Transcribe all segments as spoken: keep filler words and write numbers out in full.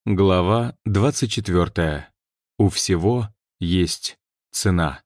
Глава двадцать четвёртая. У всего есть цена.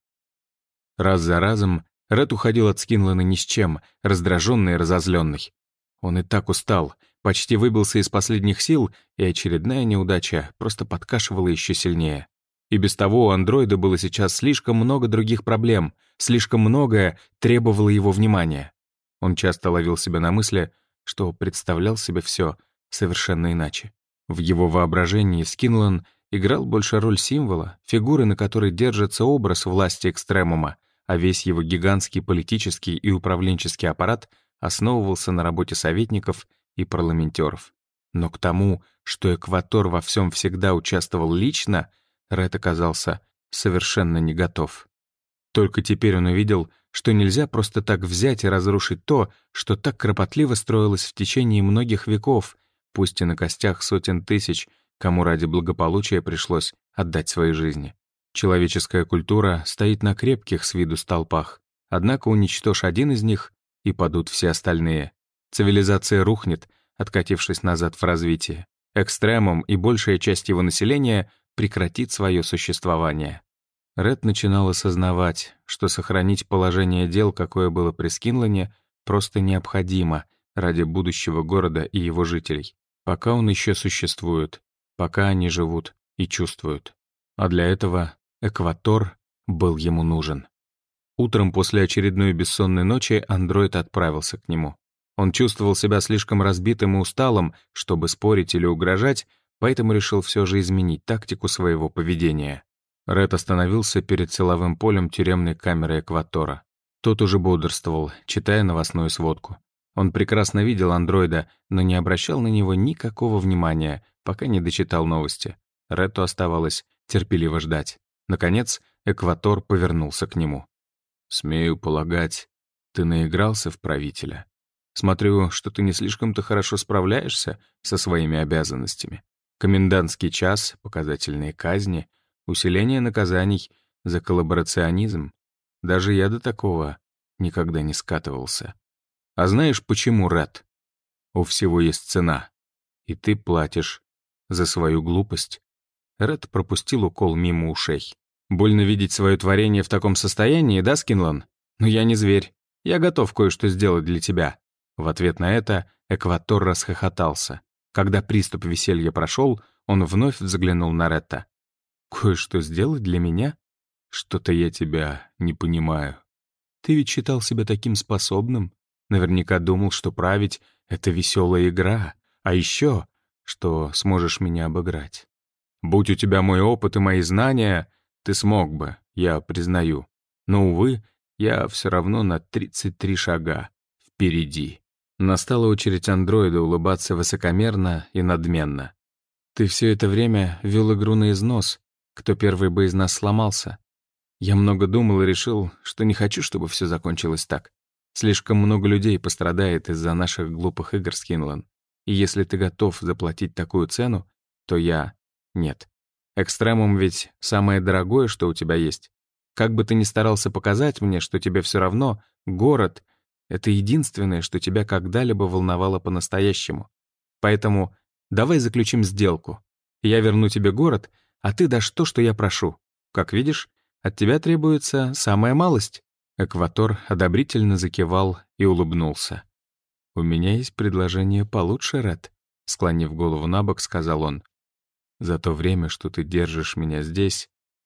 Раз за разом Ред уходил от Скинлана ни с чем, раздраженный и разозленный. Он и так устал, почти выбился из последних сил, и очередная неудача просто подкашивала еще сильнее. И без того у андроида было сейчас слишком много других проблем, слишком многое требовало его внимания. Он часто ловил себя на мысли, что представлял себе все совершенно иначе. В его воображении Скинлан играл больше роль символа, фигуры, на которой держится образ власти экстремума, а весь его гигантский политический и управленческий аппарат основывался на работе советников и парламентеров. Но к тому, что Экватор во всем всегда участвовал лично, Ред оказался совершенно не готов. Только теперь он увидел, что нельзя просто так взять и разрушить то, что так кропотливо строилось в течение многих веков, пусть и на костях сотен тысяч, кому ради благополучия пришлось отдать свои жизни. Человеческая культура стоит на крепких с виду столпах, однако уничтожь один из них, и падут все остальные. Цивилизация рухнет, откатившись назад в развитии. Экстремум и большая часть его населения прекратит свое существование. Ред начинал осознавать, что сохранить положение дел, какое было при Скинлане, просто необходимо ради будущего города и его жителей. Пока он еще существует, пока они живут и чувствуют. А для этого Экватор был ему нужен. Утром после очередной бессонной ночи андроид отправился к нему. Он чувствовал себя слишком разбитым и усталым, чтобы спорить или угрожать, поэтому решил все же изменить тактику своего поведения. Ред остановился перед силовым полем тюремной камеры Экватора. Тот уже бодрствовал, читая новостную сводку. Он прекрасно видел андроида, но не обращал на него никакого внимания, пока не дочитал новости. Рету оставалось терпеливо ждать. Наконец, Экватор повернулся к нему. «Смею полагать, ты наигрался в правителя. Смотрю, что ты не слишком-то хорошо справляешься со своими обязанностями. Комендантский час, показательные казни, усиление наказаний за коллаборационизм. Даже я до такого никогда не скатывался. А знаешь, почему, Ред? У всего есть цена, и ты платишь за свою глупость». Ред пропустил укол мимо ушей. «Больно видеть свое творение в таком состоянии, да, Скинлан? Но я не зверь. Я готов кое-что сделать для тебя». В ответ на это Экватор расхохотался. Когда приступ веселья прошел, он вновь взглянул на Ретта. «Кое-что сделать для меня? Что-то я тебя не понимаю. Ты ведь считал себя таким способным. Наверняка думал, что править — это веселая игра, а еще, что сможешь меня обыграть. Будь у тебя мой опыт и мои знания, ты смог бы, я признаю. Но, увы, я все равно на тридцать три шага впереди». Настала очередь андроида улыбаться высокомерно и надменно. «Ты все это время вел игру на износ. Кто первый бы из нас сломался? Я много думал и решил, что не хочу, чтобы все закончилось так. Слишком много людей пострадает из-за наших глупых игр, Скинлан. И если ты готов заплатить такую цену, то я — нет. Экстремум ведь самое дорогое, что у тебя есть. Как бы ты ни старался показать мне, что тебе все равно, город — это единственное, что тебя когда-либо волновало по-настоящему. Поэтому давай заключим сделку. Я верну тебе город, а ты дашь то, что я прошу. Как видишь, от тебя требуется самая малость». Экватор одобрительно закивал и улыбнулся. «У меня есть предложение получше, Ред», — склонив голову набок, сказал он. «За то время, что ты держишь меня здесь,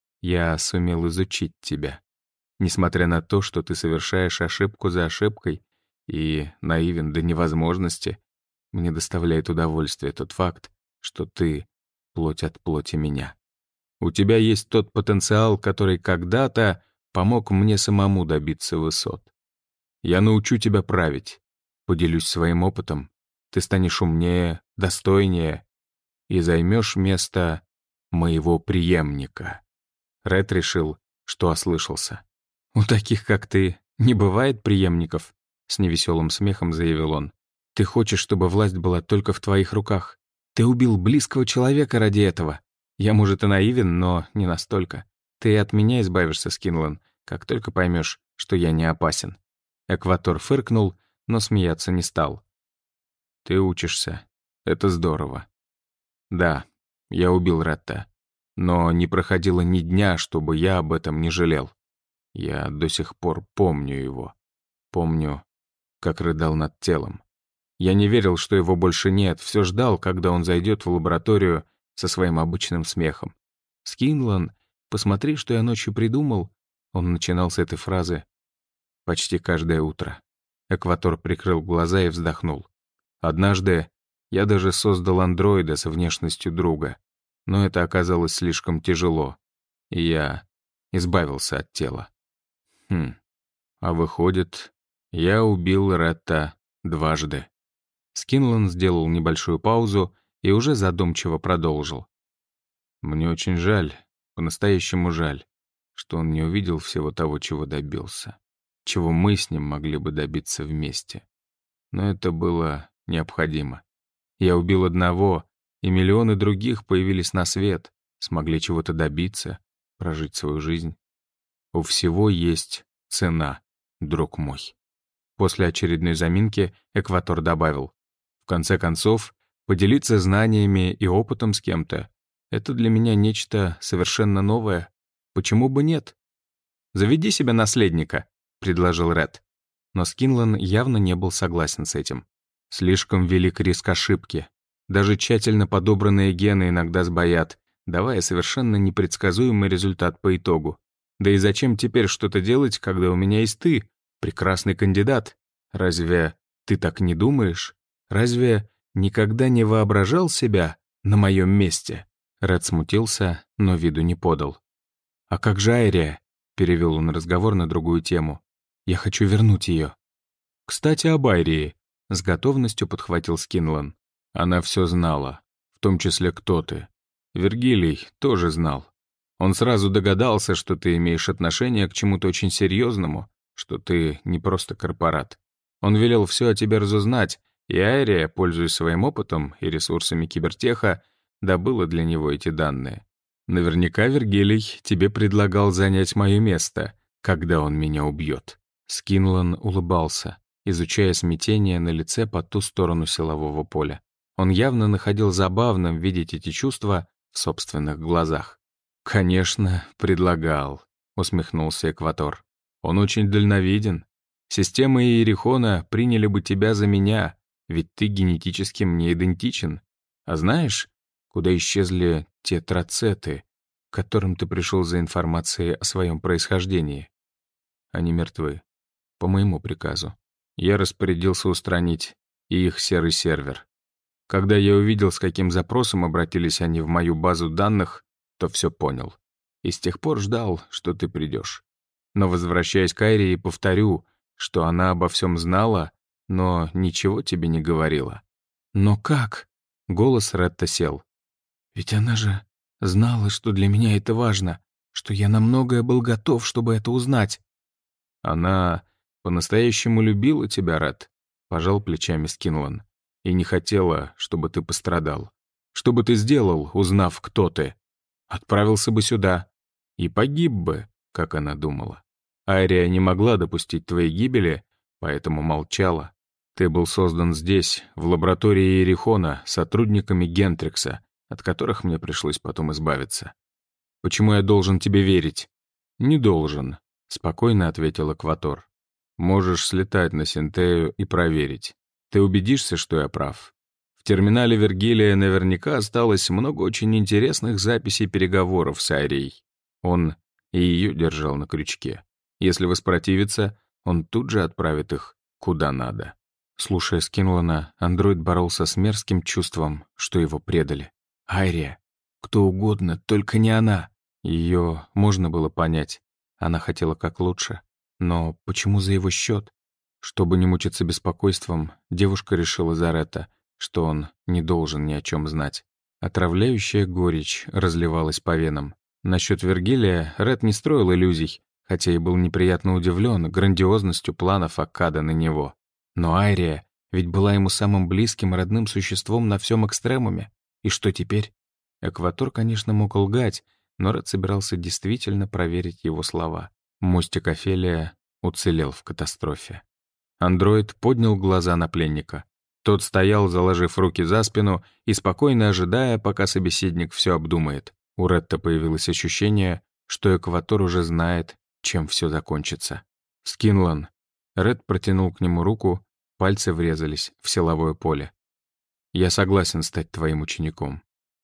я сумел изучить тебя. Несмотря на то, что ты совершаешь ошибку за ошибкой и наивен до невозможности, мне доставляет удовольствие тот факт, что ты — плоть от плоти меня. У тебя есть тот потенциал, который когда-то помог мне самому добиться высот. Я научу тебя править, поделюсь своим опытом, ты станешь умнее, достойнее и займешь место моего преемника». Ред решил, что ослышался. «У таких, как ты, не бывает преемников», — с невеселым смехом заявил он. «Ты хочешь, чтобы власть была только в твоих руках. Ты убил близкого человека ради этого. Я, может, и наивен, но не настолько. Ты и от меня избавишься, Скинлан, как только поймешь, что я не опасен». Экватор фыркнул, но смеяться не стал. «Ты учишься. Это здорово. Да, Я убил Ретта. Но не проходило ни дня, чтобы я об этом не жалел. Я до сих пор помню его. Помню, как рыдал над телом. Я не верил, что его больше нет, все ждал, когда он зайдет в лабораторию со своим обычным смехом. «Скинлан, посмотри, что я ночью придумал». Он начинал с этой фразы почти каждое утро. Экватор прикрыл глаза и вздохнул. Однажды я даже создал андроида со внешностью друга, но это оказалось слишком тяжело, и я избавился от тела. Хм, а выходит, я убил Ретта дважды. Скинлан сделал небольшую паузу и уже задумчиво продолжил. Мне очень жаль, по-настоящему жаль, что он не увидел всего того, чего добился, чего мы с ним могли бы добиться вместе. Но это было необходимо. Я убил одного, и миллионы других появились на свет, смогли чего-то добиться, прожить свою жизнь. У всего есть цена, друг мой. После очередной заминки Экватор добавил. В конце концов, поделиться знаниями и опытом с кем-то — это для меня нечто совершенно новое. Почему бы нет? «Заведи себе наследника», — предложил Ред. Но Скинлан явно не был согласен с этим. Слишком велик риск ошибки. Даже тщательно подобранные гены иногда сбоят, давая совершенно непредсказуемый результат по итогу. Да и зачем теперь что-то делать, когда у меня есть ты, прекрасный кандидат? Разве ты так не думаешь? Разве никогда не воображал себя на моем месте?» Ред смутился, но виду не подал. «А как же Айрия?» — перевел он разговор на другую тему. «Я хочу вернуть ее». «Кстати, об Айрии», — с готовностью подхватил Скинлан. «Она все знала, в том числе кто ты. Вергилий тоже знал. Он сразу догадался, что ты имеешь отношение к чему-то очень серьезному, что ты не просто корпорат. Он велел все о тебе разузнать, и Айрия, пользуясь своим опытом и ресурсами кибертеха, добыла для него эти данные. Наверняка Вергилий тебе предлагал занять мое место, когда он меня убьет». Скинлан улыбался, изучая смятение на лице по ту сторону силового поля. Он явно находил забавным видеть эти чувства в собственных глазах. «Конечно, предлагал», — усмехнулся Экватор. «Он очень дальновиден. Системы Иерихона приняли бы тебя за меня, ведь ты генетически мне идентичен. А знаешь, куда исчезли те троцеты, к которым ты пришел за информацией о своем происхождении? Они мертвы. По моему приказу. Я распорядился устранить и их серый сервер. Когда я увидел, с каким запросом обратились они в мою базу данных, то все понял. И с тех пор ждал, что ты придешь. Но, возвращаясь к Айрии, повторю, что она обо всем знала, но ничего тебе не говорила». «Но как?» — голос Ретта сел. «Ведь она же знала, что для меня это важно, что я на многое был готов, чтобы это узнать». «Она по-настоящему любила тебя, Ред», — пожал плечами Скинлан, «и не хотела, чтобы ты пострадал. Что бы ты сделал, узнав, кто ты? Отправился бы сюда и погиб бы, как она думала. Айрия не могла допустить твоей гибели, поэтому молчала. Ты был создан здесь, в лаборатории Иерихона, сотрудниками Гентрикса, от которых мне пришлось потом избавиться. Почему я должен тебе верить?» «Не должен», — спокойно ответил Экватор. «Можешь слетать на Синтею и проверить. Ты убедишься, что я прав. В терминале Вергилия наверняка осталось много очень интересных записей переговоров с Айрией. Он и ее держал на крючке. Если воспротивится, он тут же отправит их куда надо». Слушая Скинлана, андроид боролся с мерзким чувством, что его предали. Айрия. Кто угодно, только не она. Ее можно было понять. Она хотела как лучше. Но почему за его счет? Чтобы не мучиться беспокойством, девушка решила за Ретта, что он не должен ни о чем знать. Отравляющая горечь разливалась по венам. Насчет Вергилия Ред не строил иллюзий, хотя и был неприятно удивлен грандиозностью планов Аккада на него. Но Айрия ведь была ему самым близким и родным существом на всем экстремуме. И что теперь? Экватор, конечно, мог лгать, но Ред собирался действительно проверить его слова. Мостик Офелия уцелел в катастрофе. Андроид поднял глаза на пленника. Тот стоял, заложив руки за спину и спокойно ожидая, пока собеседник все обдумает. У Ретта появилось ощущение, что Экватор уже знает, чем все закончится. «Скинлан». Ред протянул к нему руку, пальцы врезались в силовое поле. «Я согласен стать твоим учеником.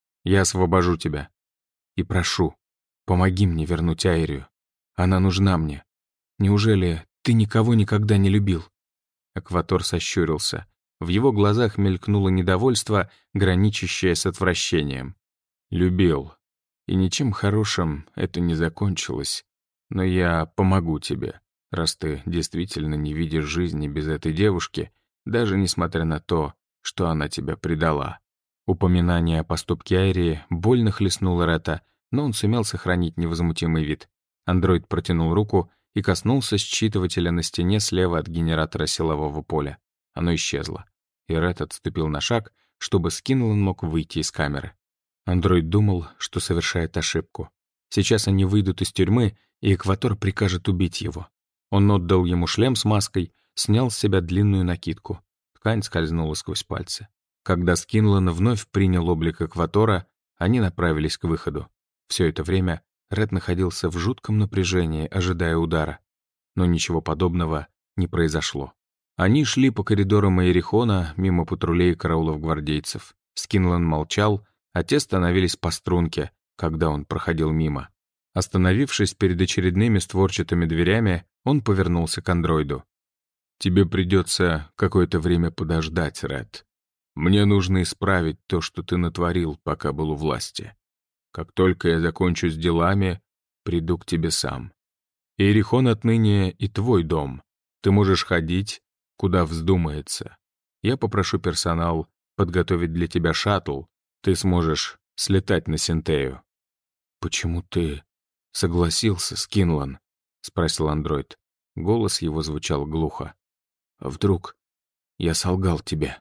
Я освобожу тебя. И прошу, помоги мне вернуть Айрию. Она нужна мне. Неужели ты никого никогда не любил?» Экватор сощурился. В его глазах мелькнуло недовольство, граничащее с отвращением. «Любил. И ничем хорошим это не закончилось. Но я помогу тебе, раз ты действительно не видишь жизни без этой девушки, даже несмотря на то, что она тебя предала». Упоминание о поступке Айрии больно хлестнуло Ретта, но он сумел сохранить невозмутимый вид. Андроид протянул руку и коснулся считывателя на стене слева от генератора силового поля. Оно исчезло, и Ред отступил на шаг, чтобы Скинлан мог выйти из камеры. Андроид думал, что совершает ошибку. Сейчас они выйдут из тюрьмы, и Экватор прикажет убить его. Он отдал ему шлем с маской, снял с себя длинную накидку. Ткань скользнула сквозь пальцы. Когда Скинлан вновь принял облик Экватора, они направились к выходу. Все это время Ред находился в жутком напряжении, ожидая удара. Но ничего подобного не произошло. Они шли по коридорам Иерихона, мимо патрулей и караулов гвардейцев. Скинлан молчал, а те становились по струнке, когда он проходил мимо. Остановившись перед очередными створчатыми дверями, он повернулся к андроиду. «Тебе придется какое-то время подождать, Ред. Мне нужно исправить то, что ты натворил, пока был у власти. Как только я закончу с делами, приду к тебе сам. Иерихон отныне и твой дом. Ты можешь ходить, куда вздумается. Я попрошу персонал подготовить для тебя шаттл. Ты сможешь слетать на Синтею». «Почему ты согласился, Скинлан?» — спросил андроид. Голос его звучал глухо. «А вдруг я солгал тебе?»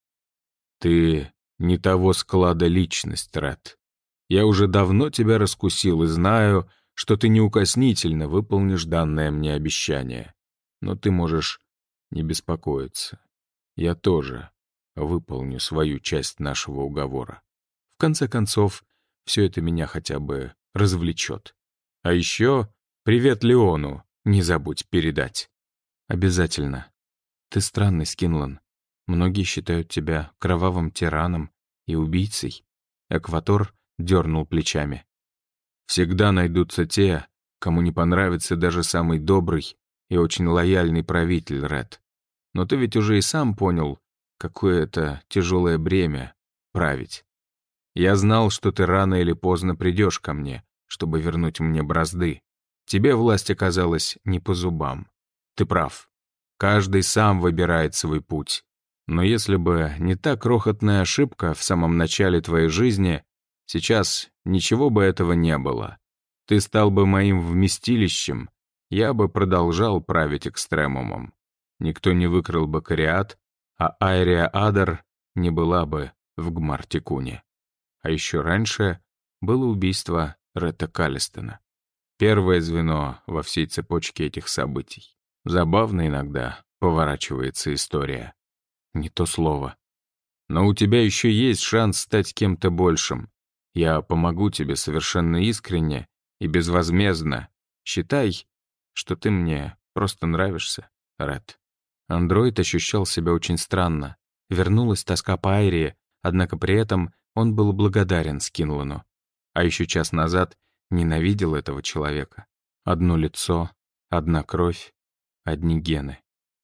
«Ты не того склада личность, Ред. Я уже давно тебя раскусил и знаю, что ты неукоснительно выполнишь данное мне обещание. Но ты можешь не беспокоиться. Я тоже выполню свою часть нашего уговора. В конце концов, все это меня хотя бы развлечет. А еще привет Леону не забудь передать». «Обязательно. Ты странный, Скинлан. Многие считают тебя кровавым тираном и убийцей». Экватор дернул плечами. «Всегда найдутся те, кому не понравится даже самый добрый и очень лояльный правитель, Ред. Но ты ведь уже и сам понял, какое это тяжелое бремя — править. Я знал, что ты рано или поздно придешь ко мне, чтобы вернуть мне бразды. Тебе власть оказалась не по зубам. Ты прав. Каждый сам выбирает свой путь. Но если бы не та крохотная ошибка в самом начале твоей жизни, сейчас ничего бы этого не было. Ты стал бы моим вместилищем, я бы продолжал править экстремумом. Никто не выкрал бы Кариат, а Айрия Адар не была бы в Гмар-Тикуне. А еще раньше было убийство Ретта Каллистона. Первое звено во всей цепочке этих событий. Забавно иногда поворачивается история. Не то слово. Но у тебя еще есть шанс стать кем-то большим. Я помогу тебе совершенно искренне и безвозмездно. Считай, что ты мне просто нравишься, Ред». Андроид ощущал себя очень странно. Вернулась тоска по Айрии, однако при этом он был благодарен Скинлану. А еще час назад ненавидел этого человека. Одно лицо, одна кровь, одни гены.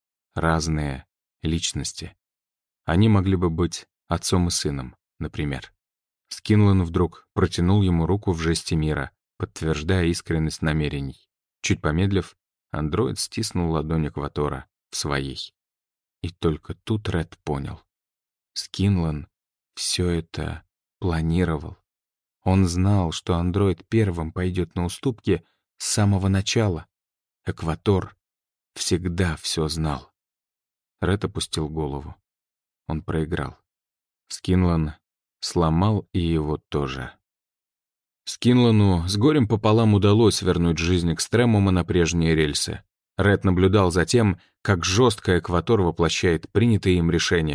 Разные личности. Они могли бы быть отцом и сыном, например. Скинлан вдруг протянул ему руку в жесте мира, подтверждая искренность намерений. Чуть помедлив, андроид стиснул ладонь Экватора в своей. И только тут Ред понял. Скинлан все это планировал. Он знал, что андроид первым пойдет на уступки с самого начала. Экватор всегда все знал. Ред опустил голову. Он проиграл. Скинлан сломал и его тоже. Скинлану с горем пополам удалось вернуть жизнь экстремума на прежние рельсы. Ред наблюдал за тем, как жестко Экватор воплощает принятые им решения,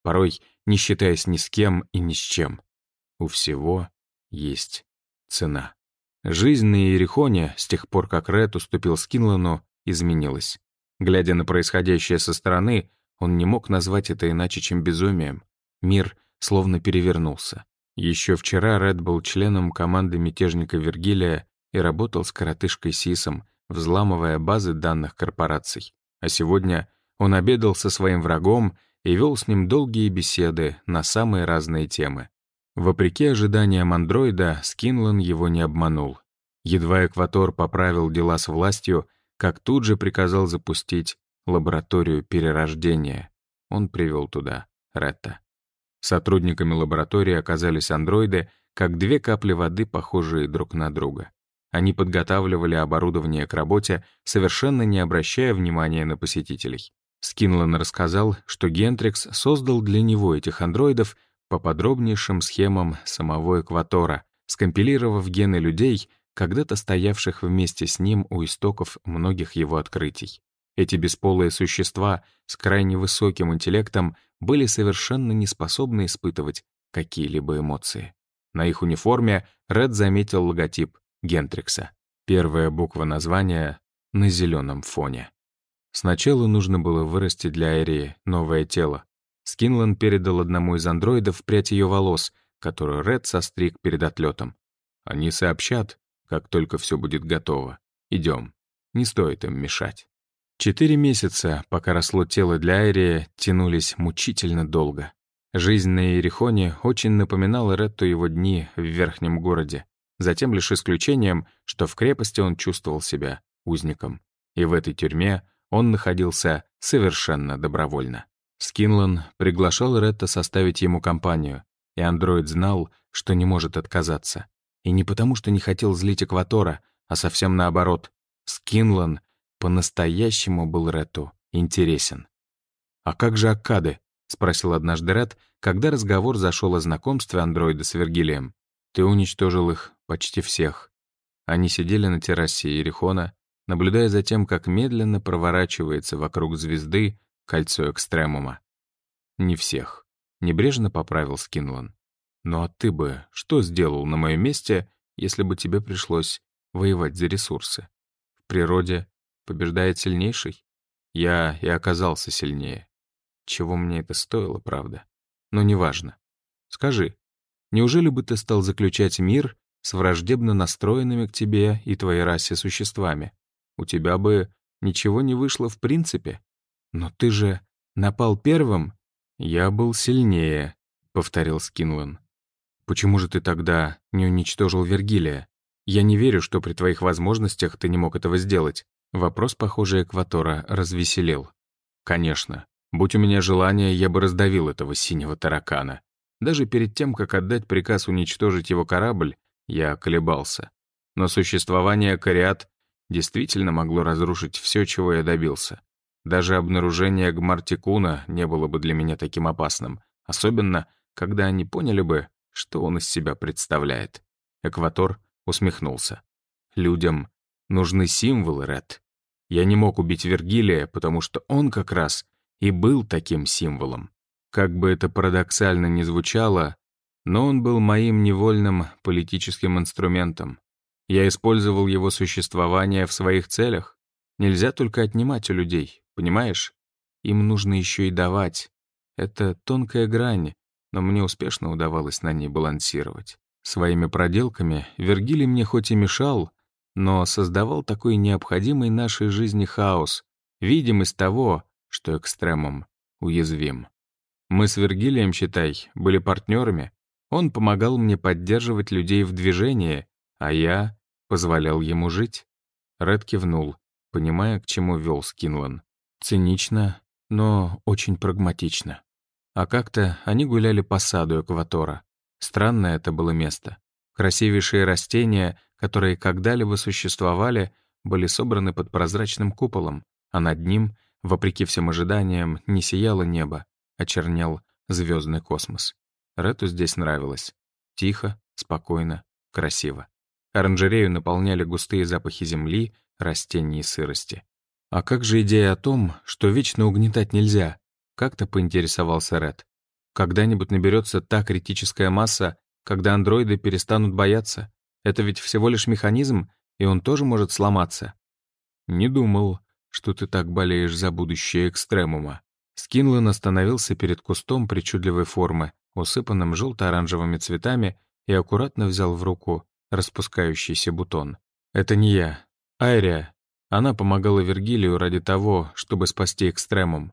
порой не считаясь ни с кем и ни с чем. У всего есть цена. Жизнь на Иерихоне, с тех пор, как Ред уступил Скинлану, изменилась. Глядя на происходящее со стороны, он не мог назвать это иначе, чем безумием. Мир словно перевернулся. Еще вчера Ред был членом команды мятежника Вергилия и работал с коротышкой Сисом, взламывая базы данных корпораций. А сегодня он обедал со своим врагом и вел с ним долгие беседы на самые разные темы. Вопреки ожиданиям андроида, Скинлан его не обманул. Едва Экватор поправил дела с властью, как тут же приказал запустить лабораторию перерождения. Он привел туда Ретта. Сотрудниками лаборатории оказались андроиды, как две капли воды, похожие друг на друга. Они подготавливали оборудование к работе, совершенно не обращая внимания на посетителей. Скинлан рассказал, что Гентрикс создал для него этих андроидов по подробнейшим схемам самого Экватора, скомпилировав гены людей, когда-то стоявших вместе с ним у истоков многих его открытий. Эти бесполые существа с крайне высоким интеллектом были совершенно не способны испытывать какие-либо эмоции. На их униформе Ред заметил логотип Гентрикса. Первая буква названия на зеленом фоне. Сначала нужно было вырастить для Айрии новое тело. Скинлан передал одному из андроидов прядь ее волос, которую Ред состриг перед отлетом. Они сообщат, как только все будет готово. Идем. Не стоит им мешать. Четыре месяца, пока росло тело для Айрии, тянулись мучительно долго. Жизнь на Иерихоне очень напоминала Ретту его дни в верхнем городе, затем лишь исключением, что в крепости он чувствовал себя узником. И в этой тюрьме он находился совершенно добровольно. Скинлан приглашал Ретта составить ему компанию, и андроид знал, что не может отказаться. И не потому, что не хотел злить Экватора, а совсем наоборот. Скинлан по-настоящему был Ретту интересен. «А как же Аккады?» — спросил однажды Ред, когда разговор зашел о знакомстве андроида с Вергилием. «Ты уничтожил их почти всех». Они сидели на террасе Иерихона, наблюдая за тем, как медленно проворачивается вокруг звезды кольцо Экстремума. «Не всех», — небрежно поправил Скинлан. «Ну а ты бы что сделал на моем месте, если бы тебе пришлось воевать за ресурсы? В природе побеждает сильнейший? Я и оказался сильнее. Чего мне это стоило, правда? Но неважно. Скажи, неужели бы ты стал заключать мир с враждебно настроенными к тебе и твоей расе существами? У тебя бы ничего не вышло в принципе. Но ты же напал первым?» «Я был сильнее», — повторил Скинлан. «Почему же ты тогда не уничтожил Вергилия? Я не верю, что при твоих возможностях ты не мог этого сделать». Вопрос, похоже, Экватора развеселил. «Конечно. Будь у меня желание, я бы раздавил этого синего таракана. Даже перед тем, как отдать приказ уничтожить его корабль, я колебался. Но существование Кариат действительно могло разрушить все, чего я добился. Даже обнаружение Гмартикуна не было бы для меня таким опасным, особенно, когда они поняли бы, что он из себя представляет». Экватор усмехнулся. «Людям нужны символы, Ред. Я не мог убить Вергилия, потому что он как раз и был таким символом. Как бы это парадоксально ни звучало, но он был моим невольным политическим инструментом. Я использовал его существование в своих целях. Нельзя только отнимать у людей, понимаешь? Им нужно еще и давать. Это тонкая грань, но мне успешно удавалось на ней балансировать. Своими проделками Вергилий мне хоть и мешал, но создавал такой необходимый нашей жизни хаос, видимость того, что Экстремум уязвим. Мы с Вергилием, считай, были партнерами. Он помогал мне поддерживать людей в движении, а я позволял ему жить». Ред кивнул, понимая, к чему вел Скинлан. Цинично, но очень прагматично. А как-то они гуляли по саду Экватора. Странное это было место. Красивейшие растения, которые когда-либо существовали, были собраны под прозрачным куполом, а над ним, вопреки всем ожиданиям, не сияло небо, а чернел звездный космос. Рету здесь нравилось. Тихо, спокойно, красиво. Оранжерею наполняли густые запахи земли, растений и сырости. «А как же идея о том, что вечно угнетать нельзя?» — как-то поинтересовался Ред. Когда-нибудь наберется та критическая масса, когда андроиды перестанут бояться. Это ведь всего лишь механизм, и он тоже может сломаться. Не думал, что ты так болеешь за будущее экстремума. Скинлан остановился перед кустом причудливой формы, усыпанным желто-оранжевыми цветами, и аккуратно взял в руку распускающийся бутон. Это не я. Айрия. Она помогала Вергилию ради того, чтобы спасти экстремум.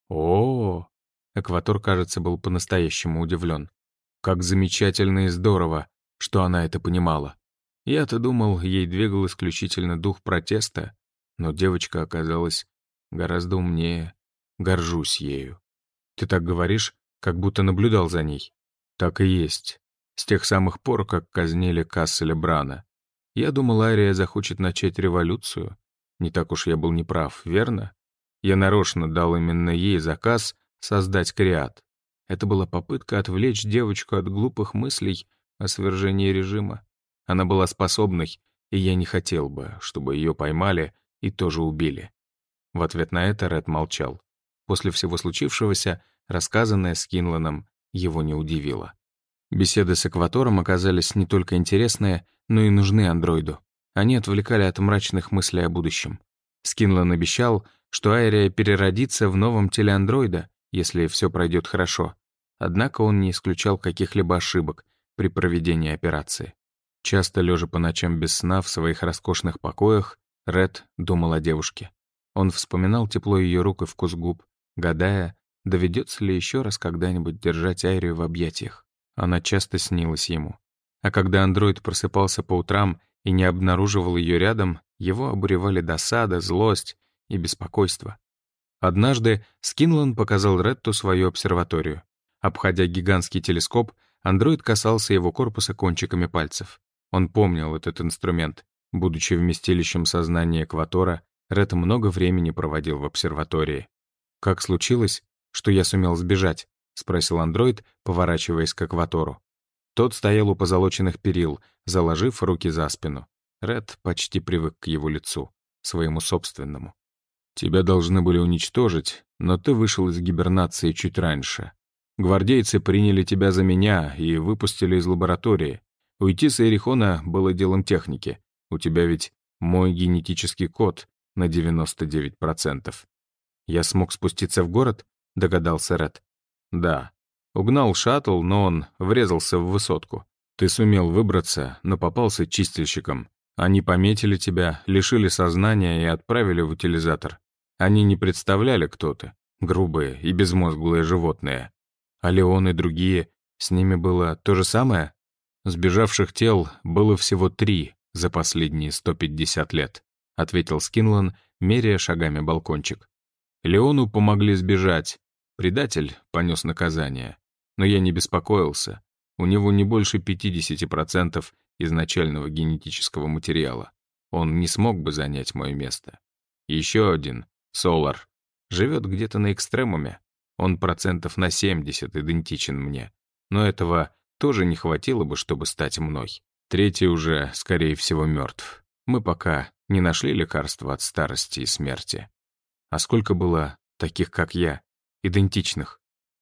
О, Экватор, кажется, был по-настоящему удивлен. Как замечательно и здорово, что она это понимала. Я-то думал, ей двигал исключительно дух протеста, но девочка оказалась гораздо умнее. Горжусь ею. Ты так говоришь, как будто наблюдал за ней. Так и есть. С тех самых пор, как казнили Касселя Брана. Я думал, Айрия захочет начать революцию. Не так уж я был неправ, верно? Я нарочно дал именно ей заказ создать Криат. Это была попытка отвлечь девочку от глупых мыслей о свержении режима. Она была способной, и я не хотел бы, чтобы ее поймали и тоже убили. В ответ на это Ред молчал. После всего случившегося, рассказанное Скинланом его не удивило. Беседы с Экватором оказались не только интересные, но и нужны андроиду. Они отвлекали от мрачных мыслей о будущем. Скинлан обещал, что Айрия переродится в новом теле андроида, если все пройдет хорошо. Однако он не исключал каких-либо ошибок при проведении операции. Часто лежа по ночам без сна в своих роскошных покоях, Ред думал о девушке. Он вспоминал тепло ее рук и вкус губ, гадая, доведется ли еще раз когда-нибудь держать Айрию в объятиях. Она часто снилась ему. А когда андроид просыпался по утрам и не обнаруживал ее рядом, его обуревали досада, злость и беспокойство. Однажды Скинлан показал Ретту свою обсерваторию. Обходя гигантский телескоп, андроид касался его корпуса кончиками пальцев. Он помнил этот инструмент. Будучи вместилищем сознания Экватора, Ред много времени проводил в обсерватории. «Как случилось, что я сумел сбежать?» — спросил андроид, поворачиваясь к Экватору. Тот стоял у позолоченных перил, заложив руки за спину. Ред почти привык к его лицу, своему собственному. «Тебя должны были уничтожить, но ты вышел из гибернации чуть раньше. Гвардейцы приняли тебя за меня и выпустили из лаборатории. Уйти с Эрихона было делом техники. У тебя ведь мой генетический код на девяносто девять процентов. «Я смог спуститься в город?» — догадался Ред. «Да. Угнал шаттл, но он врезался в высотку. Ты сумел выбраться, но попался чистильщиком. Они пометили тебя, лишили сознания и отправили в утилизатор. Они не представляли, кто ты. Грубые и безмозглые животные. А Леон и другие, с ними было то же самое? Сбежавших тел было всего три за последние сто пятьдесят лет», — ответил Скинлан, меряя шагами балкончик. Леону помогли сбежать. Предатель понес наказание. Но я не беспокоился. У него не больше пятьдесят процентов изначального генетического материала. Он не смог бы занять мое место. Еще один, Солар, живет где-то на экстремуме. Он процентов на семьдесят идентичен мне. Но этого тоже не хватило бы, чтобы стать мной. Третий уже, скорее всего, мертв. Мы пока не нашли лекарства от старости и смерти. А сколько было таких, как я, идентичных?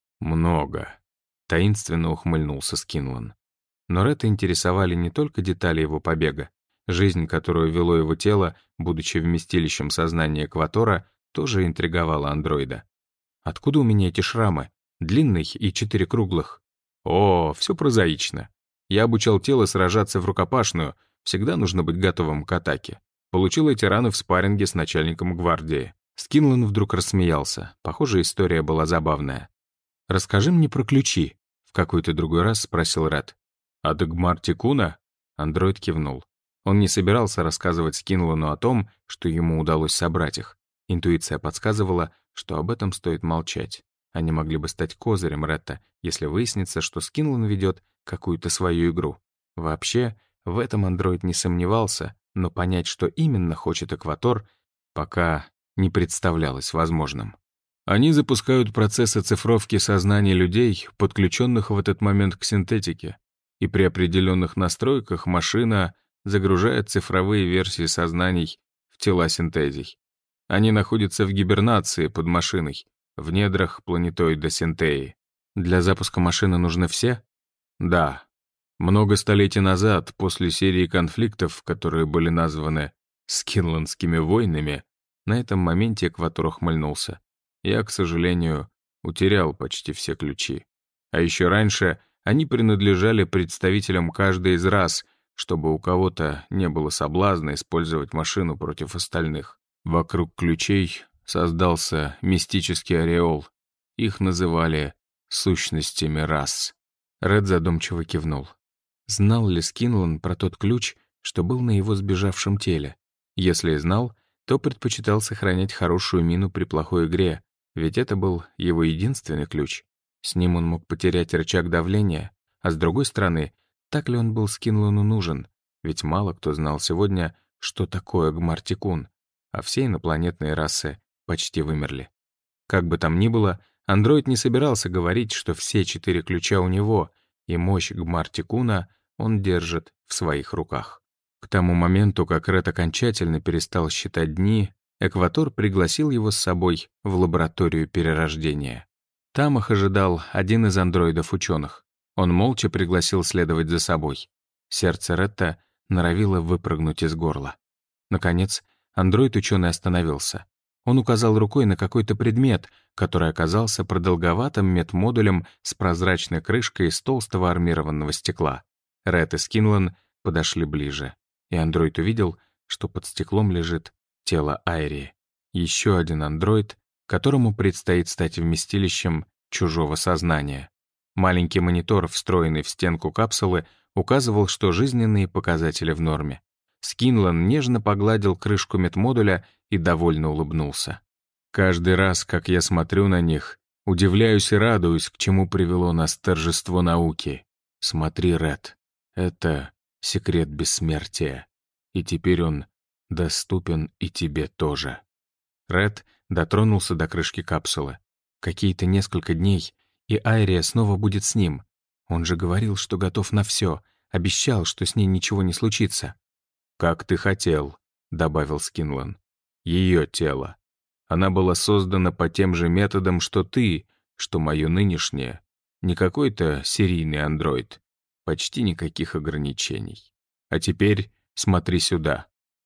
Много. Таинственно ухмыльнулся Скинлан. Но Ретта интересовали не только детали его побега. Жизнь, которую вело его тело, будучи вместилищем сознания Экватора, тоже интриговала андроида. «Откуда у меня эти шрамы? Длинный и четыре круглых?» «О, все прозаично. Я обучал тело сражаться в рукопашную, всегда нужно быть готовым к атаке. Получил эти раны в спарринге с начальником гвардии». Скинлан вдруг рассмеялся. Похоже, история была забавная. «Расскажи мне про ключи», — в какой-то другой раз спросил Ред. «А Дагмар Тикуна?» Андроид кивнул. Он не собирался рассказывать Скинлану о том, что ему удалось собрать их. Интуиция подсказывала, что об этом стоит молчать. Они могли бы стать козырем Ретта, если выяснится, что Скинлан ведет какую-то свою игру. Вообще, в этом андроид не сомневался, но понять, что именно хочет Экватор, пока не представлялось возможным. Они запускают процесс оцифровки сознания людей, подключенных в этот момент к синтетике, и при определенных настройках машина загружает цифровые версии сознаний в тела синтезий. Они находятся в гибернации под машиной, в недрах планетоида Синтеи. Для запуска машины нужны все? Да. Много столетий назад, после серии конфликтов, которые были названы «Скинландскими войнами», на этом моменте Экватор ухмыльнулся. Я, к сожалению, утерял почти все ключи. А еще раньше они принадлежали представителям каждой из рас, чтобы у кого-то не было соблазна использовать машину против остальных. Вокруг ключей создался мистический ореол. Их называли сущностями рас. Ред задумчиво кивнул. Знал ли Скинлан про тот ключ, что был на его сбежавшем теле? Если и знал, то предпочитал сохранять хорошую мину при плохой игре, ведь это был его единственный ключ. С ним он мог потерять рычаг давления, а с другой стороны, так ли он был Скинлану нужен? Ведь мало кто знал сегодня, что такое Гмар-Тикун, а все инопланетные расы почти вымерли. Как бы там ни было, андроид не собирался говорить, что все четыре ключа у него, и мощь Гмар-Тикуна он держит в своих руках. К тому моменту, как Ред окончательно перестал считать дни, Экватор пригласил его с собой в лабораторию перерождения. Там их ожидал один из андроидов-ученых. Он молча пригласил следовать за собой. Сердце Ретта норовило выпрыгнуть из горла. Наконец, андроид-ученый остановился. Он указал рукой на какой-то предмет, который оказался продолговатым медмодулем с прозрачной крышкой из толстого армированного стекла. Ред и Скинлан подошли ближе, и андроид увидел, что под стеклом лежит тело Айрии. Еще один андроид, которому предстоит стать вместилищем чужого сознания. Маленький монитор, встроенный в стенку капсулы, указывал, что жизненные показатели в норме. Скинлан нежно погладил крышку медмодуля и довольно улыбнулся. «Каждый раз, как я смотрю на них, удивляюсь и радуюсь, к чему привело нас торжество науки. Смотри, Ред, это секрет бессмертия, и теперь он доступен и тебе тоже». Ред дотронулся до крышки капсулы. Какие-то несколько дней, и Айрия снова будет с ним. Он же говорил, что готов на все, обещал, что с ней ничего не случится. «Как ты хотел», — добавил Скинлан. «Ее тело. Она была создана по тем же методам, что ты, что мое нынешнее. Не какой-то серийный андроид. Почти никаких ограничений. А теперь смотри сюда.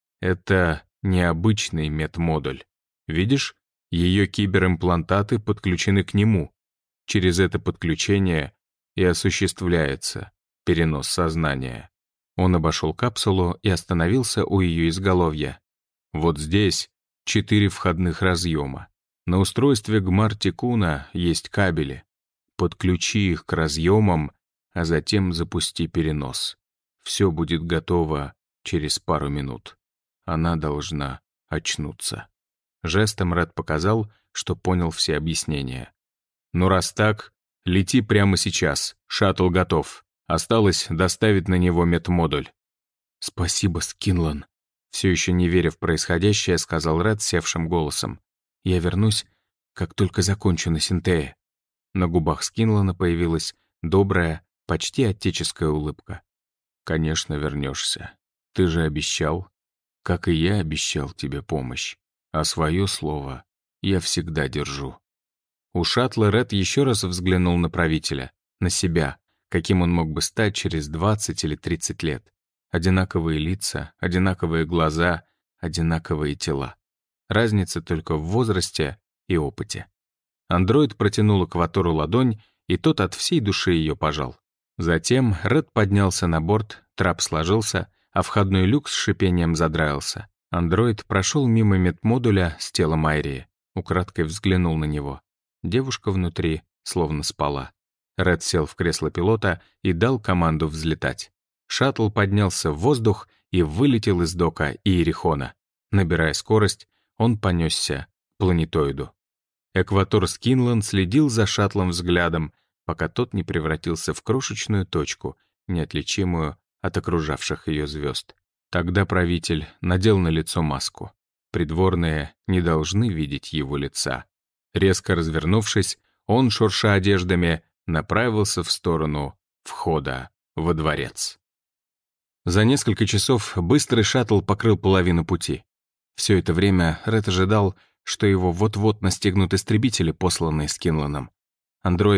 Это необычный медмодуль. Видишь, ее киберимплантаты подключены к нему. Через это подключение и осуществляется перенос сознания». Он обошел капсулу и остановился у ее изголовья. Вот здесь четыре входных разъема. На устройстве Гмар-Тикуна есть кабели. Подключи их к разъемам, а затем запусти перенос. Все будет готово через пару минут. Она должна очнуться. Жестом Ред показал, что понял все объяснения. «Ну раз так, лети прямо сейчас, шаттл готов. Осталось доставить на него медмодуль». «Спасибо, Скинлан», — все еще не веря в происходящее, сказал Ред севшим голосом. «Я вернусь, как только закончу на Синтее». На губах Скинлана появилась добрая, почти отеческая улыбка. «Конечно, вернешься. Ты же обещал, как и я обещал тебе помощь. А свое слово я всегда держу». У шаттла Ред еще раз взглянул на правителя, на себя, каким он мог бы стать через двадцать или тридцать лет. Одинаковые лица, одинаковые глаза, одинаковые тела. Разница только в возрасте и опыте. Андроид протянул Экватору ладонь, и тот от всей души ее пожал. Затем Ред поднялся на борт, трап сложился, а входной люк с шипением задраился. Андроид прошел мимо медмодуля с телом Айрии, украдкой взглянул на него. Девушка внутри словно спала. Ред сел в кресло пилота и дал команду взлетать. Шаттл поднялся в воздух и вылетел из дока Иерихона. Набирая скорость, он понесся к планетоиду. Экватор Скинлан следил за шаттлом взглядом, пока тот не превратился в крошечную точку, неотличимую от окружавших ее звезд. Тогда правитель надел на лицо маску. Придворные не должны видеть его лица. Резко развернувшись, он, шурша одеждами, направился в сторону входа во дворец. За несколько часов быстрый шаттл покрыл половину пути. Все это время Ред ожидал, что его вот-вот настигнут истребители, посланные Скинланом. Андроид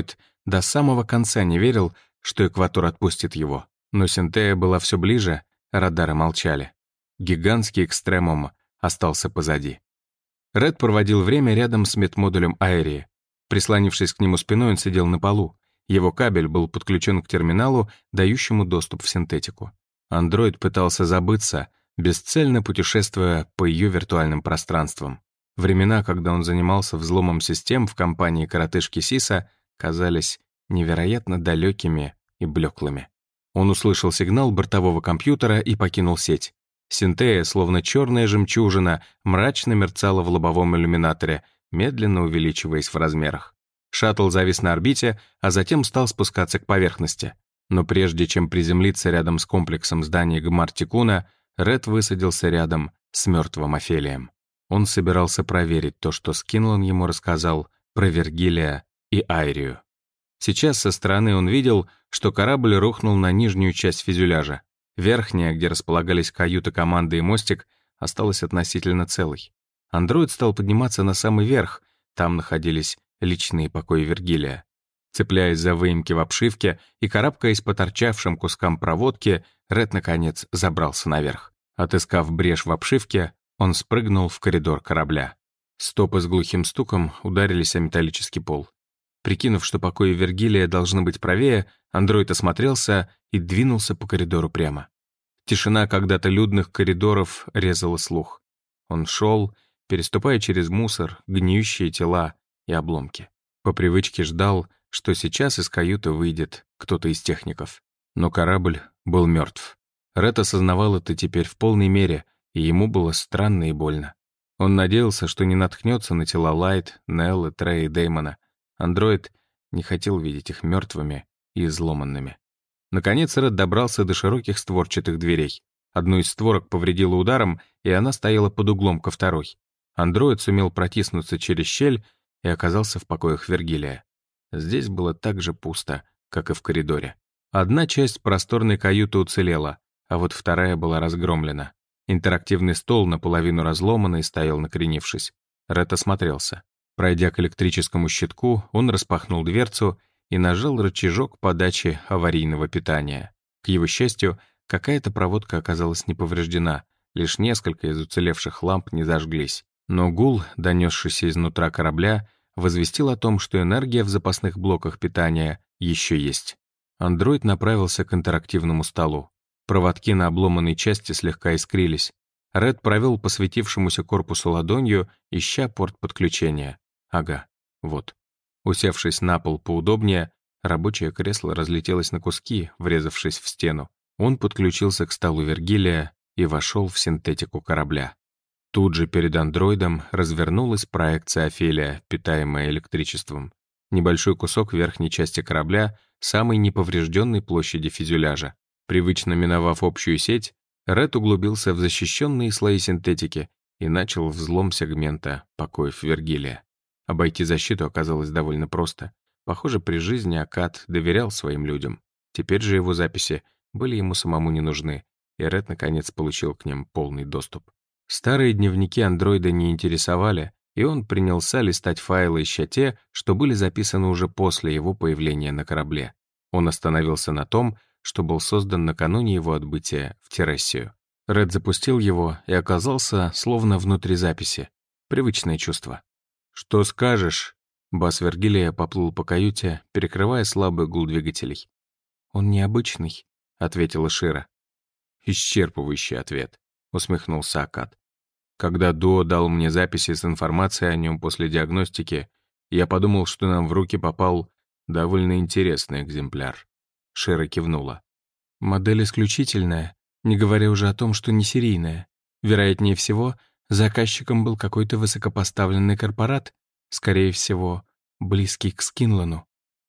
До самого конца не верил, что Экватор отпустит его. Но Синтея была все ближе, радары молчали. Гигантский экстремум остался позади. Ред проводил время рядом с медмодулем Аэрии. Прислонившись к нему спиной, он сидел на полу. Его кабель был подключен к терминалу, дающему доступ в синтетику. Андроид пытался забыться, бесцельно путешествуя по ее виртуальным пространствам. Времена, когда он занимался взломом систем в компании коротышки Сиса, казались невероятно далекими и блеклыми. Он услышал сигнал бортового компьютера и покинул сеть. Синтея, словно черная жемчужина, мрачно мерцала в лобовом иллюминаторе, медленно увеличиваясь в размерах. Шаттл завис на орбите, а затем стал спускаться к поверхности. Но прежде чем приземлиться рядом с комплексом зданий Гмар-Тикуна, Ред высадился рядом с мертвым Офелием. Он собирался проверить то, что Скинлан ему рассказал про Вергилия и Айрию. Сейчас со стороны он видел, что корабль рухнул на нижнюю часть фюзеляжа. Верхняя, где располагались каюты команды и мостик, осталась относительно целой. Андроид стал подниматься на самый верх, там находились личные покои Вергилия. Цепляясь за выемки в обшивке и карабкаясь по торчавшим кускам проводки, Ред, наконец, забрался наверх. Отыскав брешь в обшивке, он спрыгнул в коридор корабля. Стопы с глухим стуком ударились о металлический пол. Прикинув, что покои Вергилия должны быть правее, андроид осмотрелся и двинулся по коридору прямо. Тишина когда-то людных коридоров резала слух. Он шел, переступая через мусор, гниющие тела и обломки. По привычке ждал, что сейчас из каюты выйдет кто-то из техников. Но корабль был мертв. Ред осознавал это теперь в полной мере, и ему было странно и больно. Он надеялся, что не наткнется на тела Лайт, Неллы, Трея и Дэймона. Андроид не хотел видеть их мертвыми и изломанными. Наконец Ред добрался до широких створчатых дверей. Одну из створок повредило ударом, и она стояла под углом ко второй. Андроид сумел протиснуться через щель и оказался в покоях Вергилия. Здесь было так же пусто, как и в коридоре. Одна часть просторной каюты уцелела, а вот вторая была разгромлена. Интерактивный стол наполовину разломанный стоял, накренившись. Ред осмотрелся. Пройдя к электрическому щитку, он распахнул дверцу и нажал рычажок подачи аварийного питания. К его счастью, какая-то проводка оказалась не повреждена, лишь несколько из уцелевших ламп не зажглись. Но гул, донесшийся изнутра корабля, возвестил о том, что энергия в запасных блоках питания еще есть. Андроид направился к интерактивному столу. Проводки на обломанной части слегка искрились. Ред провел по светившемуся корпусу ладонью, ища порт подключения. Ага, вот. Усевшись на пол поудобнее, рабочее кресло разлетелось на куски, врезавшись в стену. Он подключился к столу Вергилия и вошел в синтетику корабля. Тут же перед андроидом развернулась проекция Офелия, питаемая электричеством. Небольшой кусок верхней части корабля, самой неповрежденной площади фюзеляжа. Привычно миновав общую сеть, Ред углубился в защищенные слои синтетики и начал взлом сегмента покоев Вергилия. Обойти защиту оказалось довольно просто. Похоже, при жизни Акад доверял своим людям. Теперь же его записи были ему самому не нужны, и Ред наконец получил к ним полный доступ. Старые дневники андроида не интересовали, и он принялся листать файлы, ища те, что были записаны уже после его появления на корабле. Он остановился на том, что был создан накануне его отбытия в Терессию. Ред запустил его и оказался словно внутри записи. Привычное чувство. «Что скажешь?» Бас Вергилия поплыл по каюте, перекрывая слабый гул двигателей. «Он необычный», — ответила Шира. «Исчерпывающий ответ», — усмехнулся Акад. «Когда Дуо дал мне записи с информацией о нем после диагностики, я подумал, что нам в руки попал довольно интересный экземпляр». Шира кивнула. «Модель исключительная, не говоря уже о том, что не серийная. Вероятнее всего, заказчиком был какой-то высокопоставленный корпорат, скорее всего, близкий к Скинлану».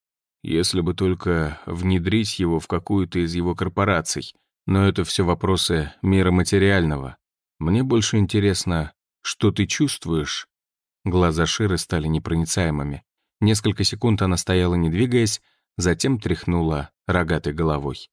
«Если бы только внедрить его в какую-то из его корпораций, но это все вопросы мира материального. Мне больше интересно, что ты чувствуешь?» Глаза Ширы стали непроницаемыми. Несколько секунд она стояла, не двигаясь, затем тряхнула рогатой головой.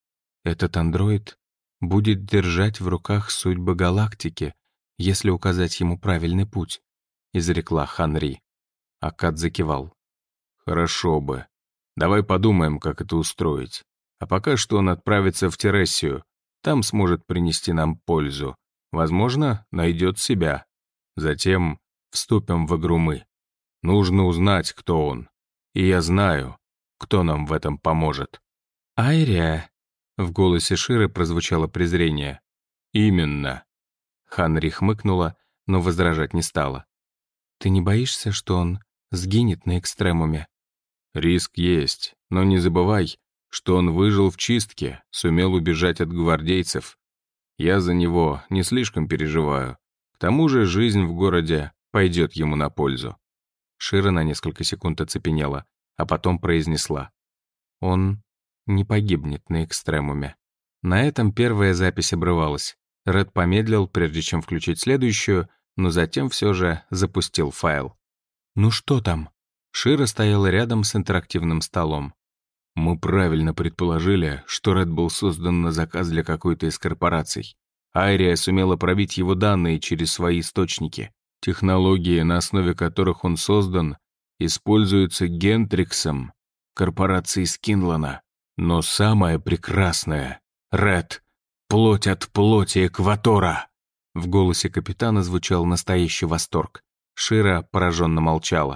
«Этот андроид будет держать в руках судьбы галактики, если указать ему правильный путь», — изрекла Ханри. Акад закивал. «Хорошо бы. Давай подумаем, как это устроить. А пока что он отправится в Тересию. Там сможет принести нам пользу. Возможно, найдет себя. Затем вступим в игру мы. Нужно узнать, кто он. И я знаю, кто нам в этом поможет». «Айрия», — в голосе Ширы прозвучало презрение. «Именно». Ханри хмыкнула, но возражать не стала. «Ты не боишься, что он сгинет на экстремуме?» «Риск есть, но не забывай, что он выжил в чистке, сумел убежать от гвардейцев. Я за него не слишком переживаю. К тому же жизнь в городе пойдет ему на пользу». Шира на несколько секунд оцепенела, а потом произнесла: «Он не погибнет на экстремуме». На этом первая запись обрывалась. Ред помедлил, прежде чем включить следующую, но затем все же запустил файл. «Ну что там?» Шира стояла рядом с интерактивным столом. «Мы правильно предположили, что Ред был создан на заказ для какой-то из корпораций. Айрия сумела пробить его данные через свои источники. Технологии, на основе которых он создан, используются Гентриксом, корпорацией Скинлана. Но самое прекрасное — Ред, плоть от плоти Экватора!» В голосе капитана звучал настоящий восторг. Шира пораженно молчала.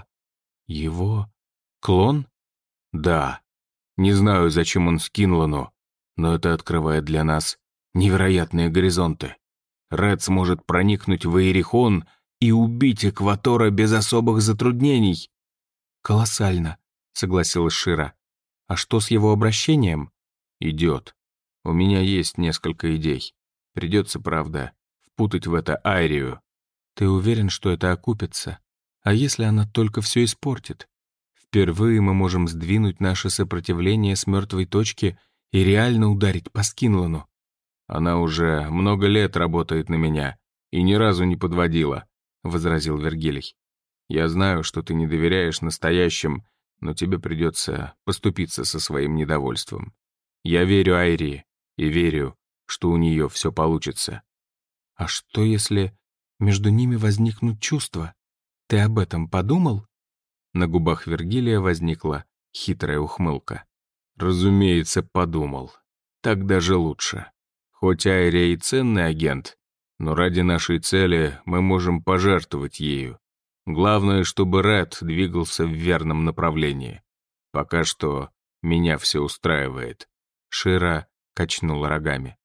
«Его клон?» «Да. Не знаю, зачем он Скинлану, но это открывает для нас невероятные горизонты. Ред сможет проникнуть в Иерихон и убить Экватора без особых затруднений». «Колоссально», — согласилась Шира. «А что с его обращением?» «Идет. У меня есть несколько идей. Придется, правда, впутать в это Айрию». «Ты уверен, что это окупится? А если она только все испортит? Впервые мы можем сдвинуть наше сопротивление с мертвой точки и реально ударить по Скинлану». «Она уже много лет работает на меня и ни разу не подводила», — возразил Вергилий. «Я знаю, что ты не доверяешь настоящим, но тебе придется поступиться со своим недовольством. Я верю Айрии и верю, что у нее все получится». «А что, если между ними возникнут чувства? Ты об этом подумал?» На губах Вергилия возникла хитрая ухмылка. «Разумеется, подумал. Так даже лучше. Хоть Айрия и ценный агент, но ради нашей цели мы можем пожертвовать ею. Главное, чтобы Ред двигался в верном направлении. Пока что меня все устраивает». Шира качнула рогами.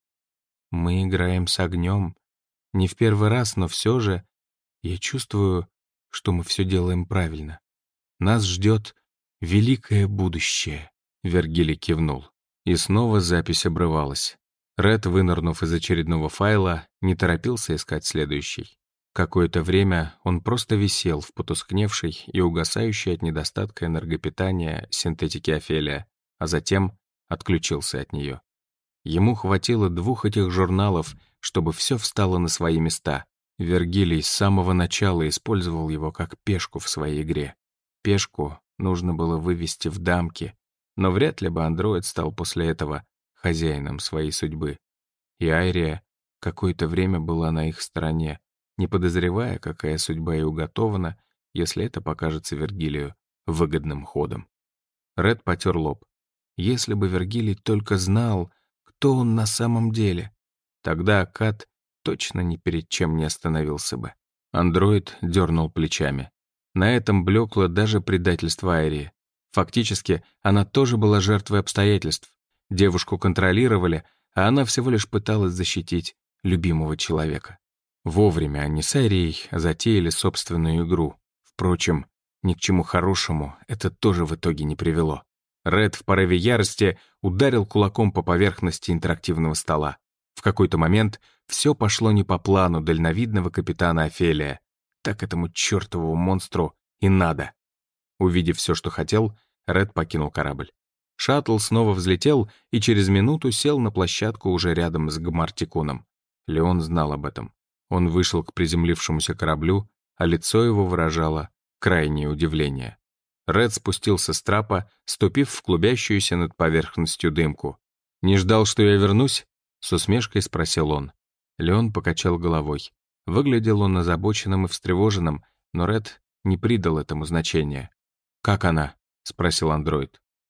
«Мы играем с огнем. Не в первый раз, но все же я чувствую, что мы все делаем правильно. Нас ждет великое будущее». Вергилий кивнул. И снова запись обрывалась. Ред, вынырнув из очередного файла, не торопился искать следующий. Какое-то время он просто висел в потускневшей и угасающей от недостатка энергопитания синтетики Офелия, а затем отключился от нее. Ему хватило двух этих журналов, чтобы все встало на свои места. Вергилий с самого начала использовал его как пешку в своей игре. Пешку нужно было вывести в дамки, но вряд ли бы андроид стал после этого хозяином своей судьбы. И Айрия какое-то время была на их стороне, не подозревая, какая судьба ей уготована, если это покажется Вергилию выгодным ходом. Ред потер лоб. Если бы Вергилий только знал, кто он на самом деле, тогда Кат точно ни перед чем не остановился бы. Андроид дернул плечами. На этом блекло даже предательство Айрии. Фактически, она тоже была жертвой обстоятельств. Девушку контролировали, а она всего лишь пыталась защитить любимого человека. Вовремя они с Айрией затеяли собственную игру. Впрочем, ни к чему хорошему это тоже в итоге не привело. Ред в порыве ярости ударил кулаком по поверхности интерактивного стола. В какой-то момент все пошло не по плану дальновидного капитана Офелия. Так этому чертовому монстру и надо. Увидев все, что хотел, Ред покинул корабль. Шаттл снова взлетел и через минуту сел на площадку уже рядом с Гмартикуном. Леон знал об этом. Он вышел к приземлившемуся кораблю, а лицо его выражало крайнее удивление. Ред спустился с трапа, ступив в клубящуюся над поверхностью дымку. «Не ждал, что я вернусь?» — с усмешкой спросил он. Леон покачал головой. Выглядел он озабоченным и встревоженным, но Ред не придал этому значения. «Как она?» — спросил андроид.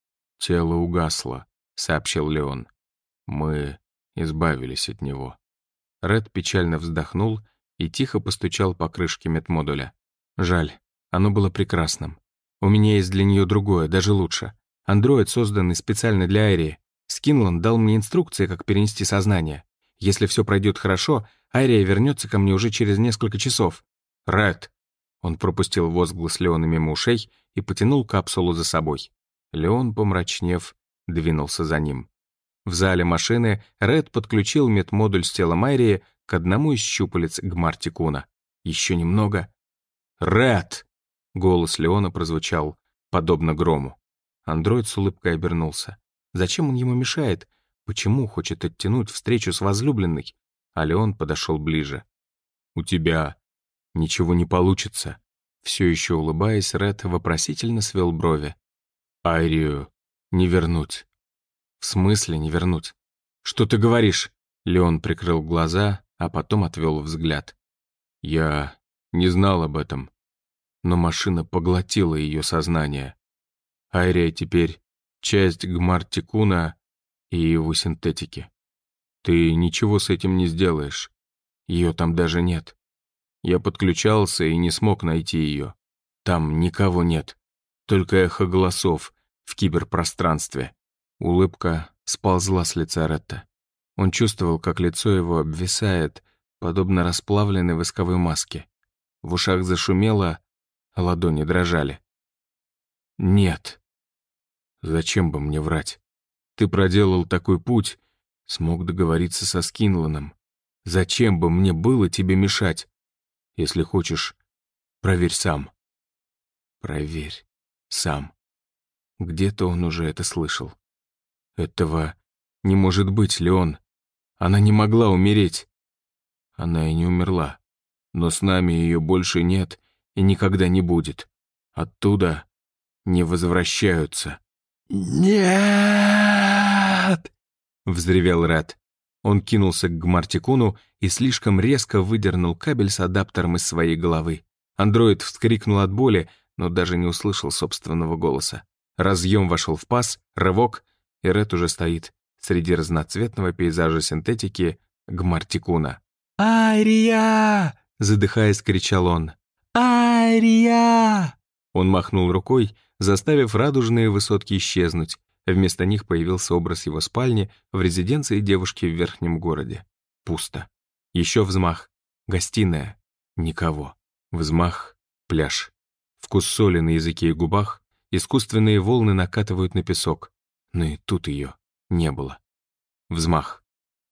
«Тело угасло», — сообщил Леон. «Мы избавились от него». Ред печально вздохнул и тихо постучал по крышке медмодуля. «Жаль, оно было прекрасным. У меня есть для нее другое, даже лучше. Андроид, созданный специально для Айрии. Скинлан дал мне инструкции, как перенести сознание. Если все пройдет хорошо, Айрия вернется ко мне уже через несколько часов. Ред!» Он пропустил возглас Леона мимо ушей и потянул капсулу за собой. Леон, помрачнев, двинулся за ним. В зале машины Ред подключил медмодуль с телом Айрии к одному из щупалец Гмартикуна. Еще немного. «Ред!» — голос Леона прозвучал, подобно грому. Андроид с улыбкой обернулся. Зачем он ему мешает? Почему хочет оттянуть встречу с возлюбленной? А Леон подошел ближе. «У тебя ничего не получится». Все еще улыбаясь, Ред вопросительно свел брови. «Айрию не вернуть». «В смысле не вернуть? Что ты говоришь?» Леон прикрыл глаза, а потом отвел взгляд. «Я не знал об этом, но машина поглотила ее сознание. Айрия теперь часть Гмартикуна и его синтетики. Ты ничего с этим не сделаешь. Ее там даже нет. Я подключался и не смог найти ее. Там никого нет, только эхо голосов в киберпространстве». Улыбка сползла с лица Ретта. Он чувствовал, как лицо его обвисает, подобно расплавленной восковой маске. В ушах зашумело, а ладони дрожали. «Нет. Зачем бы мне врать? Ты проделал такой путь, смог договориться со Скинланом. Зачем бы мне было тебе мешать? Если хочешь, проверь сам». Проверь сам. Где-то он уже это слышал. Этого не может быть, Леон. Она не могла умереть. Она и не умерла. Но с нами ее больше нет и никогда не будет. Оттуда не возвращаются. «Нет!» — взревел Ред. Он кинулся к Гмартикуну и слишком резко выдернул кабель с адаптером из своей головы. Андроид вскрикнул от боли, но даже не услышал собственного голоса. Разъем вошел в паз, рывок, и Ред уже стоит среди разноцветного пейзажа синтетики Гмартикуна. «Айрия!» — задыхаясь, кричал он. «Айрия!» Он махнул рукой, заставив радужные высотки исчезнуть. Вместо них появился образ его спальни в резиденции девушки в верхнем городе. Пусто. Еще взмах. Гостиная. Никого. Взмах. Пляж. Вкус соли на языке и губах. Искусственные волны накатывают на песок. Но и тут ее не было. Взмах.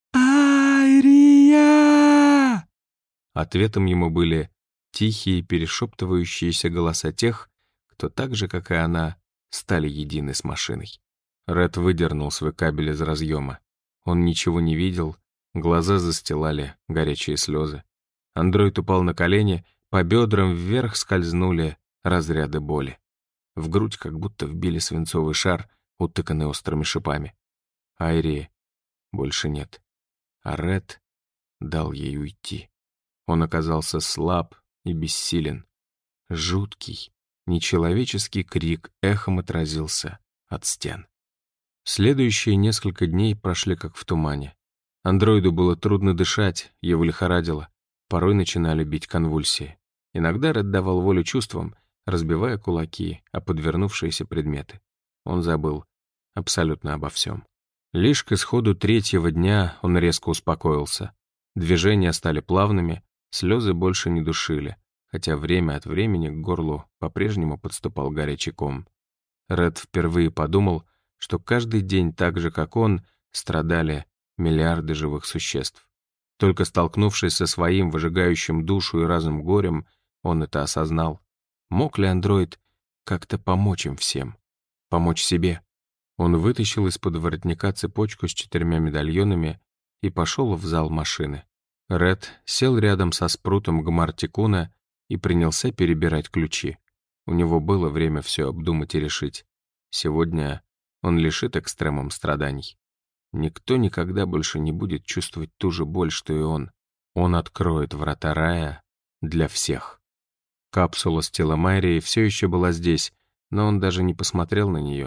«Айрия!» Ответом ему были тихие, перешептывающиеся голоса тех, кто так же, как и она, стали едины с машиной. Ред выдернул свой кабель из разъема. Он ничего не видел, глаза застилали горячие слезы. Андроид упал на колени, по бедрам вверх скользнули разряды боли. В грудь как будто вбили свинцовый шар, утыканный острыми шипами. Айрии больше нет. А Ред дал ей уйти. Он оказался слаб и бессилен. Жуткий, нечеловеческий крик эхом отразился от стен. Следующие несколько дней прошли как в тумане. Андроиду было трудно дышать, его лихорадило. Порой начинали бить конвульсии. Иногда Ред давал волю чувствам, разбивая кулаки о подвернувшиеся предметы. Он забыл абсолютно обо всем. Лишь к исходу третьего дня он резко успокоился. Движения стали плавными, слезы больше не душили, хотя время от времени к горлу по-прежнему подступал горячий ком. Ред впервые подумал, что каждый день так же, как он, страдали миллиарды живых существ. Только столкнувшись со своим выжигающим душу и разум горем, он это осознал. Мог ли андроид как-то помочь им всем? Помочь себе? Он вытащил из-под воротника цепочку с четырьмя медальонами и пошел в зал машины. Ред сел рядом со спрутом Гмартикуна и принялся перебирать ключи. У него было время все обдумать и решить. Сегодня он лишит экстремум страданий. Никто никогда больше не будет чувствовать ту же боль, что и он. Он откроет врата рая для всех. Капсула с телом Айрии все еще была здесь, но он даже не посмотрел на нее.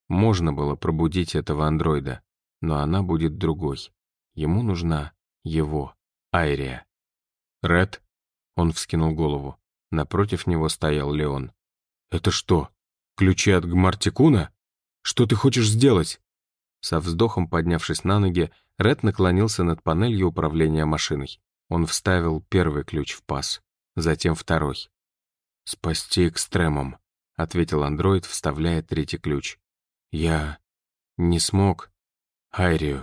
Можно было пробудить этого андроида, но она будет другой. Ему нужна его, Айрия. «Ред?» — он вскинул голову. Напротив него стоял Леон. «Это что, ключи от Гмартикуна? Что ты хочешь сделать?» Со вздохом поднявшись на ноги, Ред наклонился над панелью управления машиной. Он вставил первый ключ в паз, затем второй. «Спасти экстремум», — ответил андроид, вставляя третий ключ. «Я не смог Айрию,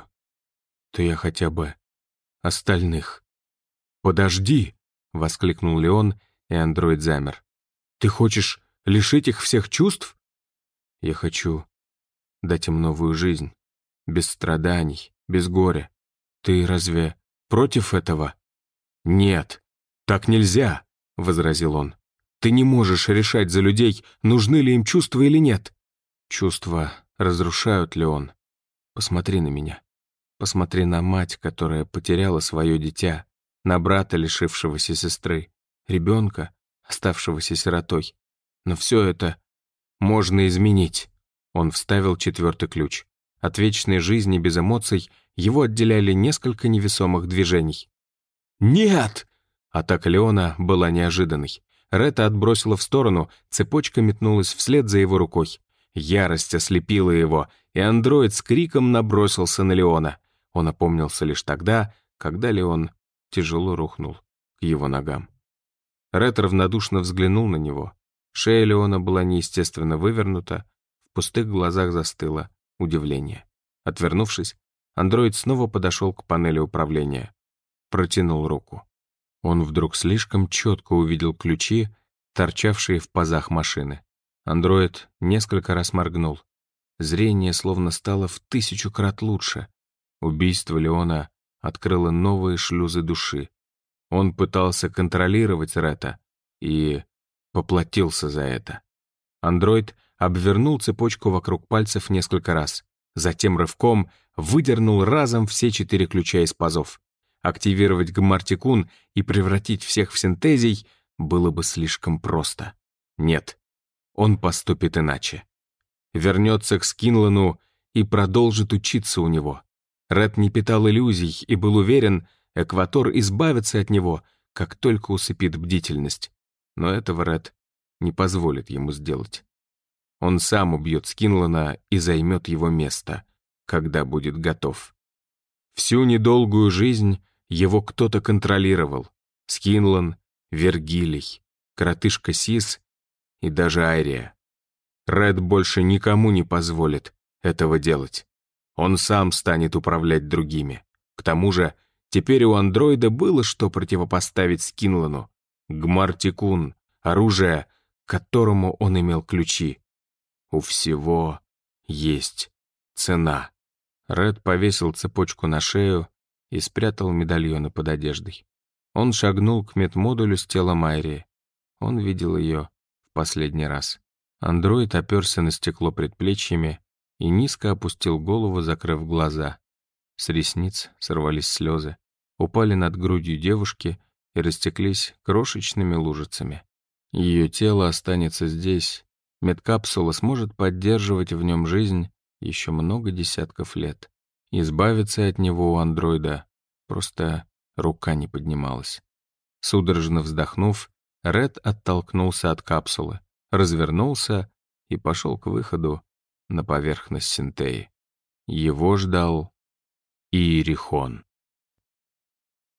то я хотя бы остальных». «Подожди!» — воскликнул Леон, и андроид замер. «Ты хочешь лишить их всех чувств?» «Я хочу дать им новую жизнь, без страданий, без горя. Ты разве против этого?» «Нет, так нельзя», — возразил он. «Ты не можешь решать за людей, нужны ли им чувства или нет». «Чувства разрушают, Леон. Посмотри на меня. Посмотри на мать, которая потеряла свое дитя, на брата, лишившегося сестры, ребенка, оставшегося сиротой. Но все это можно изменить». Он вставил четвертый ключ. От вечной жизни без эмоций его отделяли несколько невесомых движений. «Нет!» Атака Леона была неожиданной. Ретта отбросила в сторону, цепочка метнулась вслед за его рукой. Ярость ослепила его, и андроид с криком набросился на Леона. Он опомнился лишь тогда, когда Леон тяжело рухнул к его ногам. Ред равнодушно взглянул на него. Шея Леона была неестественно вывернута, в пустых глазах застыло удивление. Отвернувшись, андроид снова подошел к панели управления. Протянул руку. Он вдруг слишком четко увидел ключи, торчавшие в пазах машины. Андроид несколько раз моргнул. Зрение словно стало в тысячу крат лучше. Убийство Леона открыло новые шлюзы души. Он пытался контролировать Ретта и поплатился за это. Андроид обвернул цепочку вокруг пальцев несколько раз, затем рывком выдернул разом все четыре ключа из пазов. Активировать Гмартикун и превратить всех в синтезий было бы слишком просто. Нет, он поступит иначе. Вернется к Скинлану и продолжит учиться у него. Ред не питал иллюзий и был уверен, Экватор избавится от него, как только усыпит бдительность. Но этого Ред не позволит ему сделать. Он сам убьет Скинлана и займет его место, когда будет готов. Всю недолгую жизнь его кто-то контролировал. Скинлан, Вергилий, коротышка Сис и даже Айрия. Ред больше никому не позволит этого делать. Он сам станет управлять другими. К тому же, теперь у андроида было что противопоставить Скинлану. Гмартикун, оружие, к которому он имел ключи. У всего есть цена. Ред повесил цепочку на шею и спрятал медальоны под одеждой. Он шагнул к медмодулю с телом Айрии. Он видел ее в последний раз. Андроид оперся на стекло предплечьями и низко опустил голову, закрыв глаза. С ресниц сорвались слезы, упали над грудью девушки и растеклись крошечными лужицами. Ее тело останется здесь. Медкапсула сможет поддерживать в нем жизнь еще много десятков лет. Избавиться от него у андроида просто рука не поднималась. Судорожно вздохнув, Ред оттолкнулся от капсулы, развернулся и пошел к выходу на поверхность Синтеи. Его ждал Иерихон.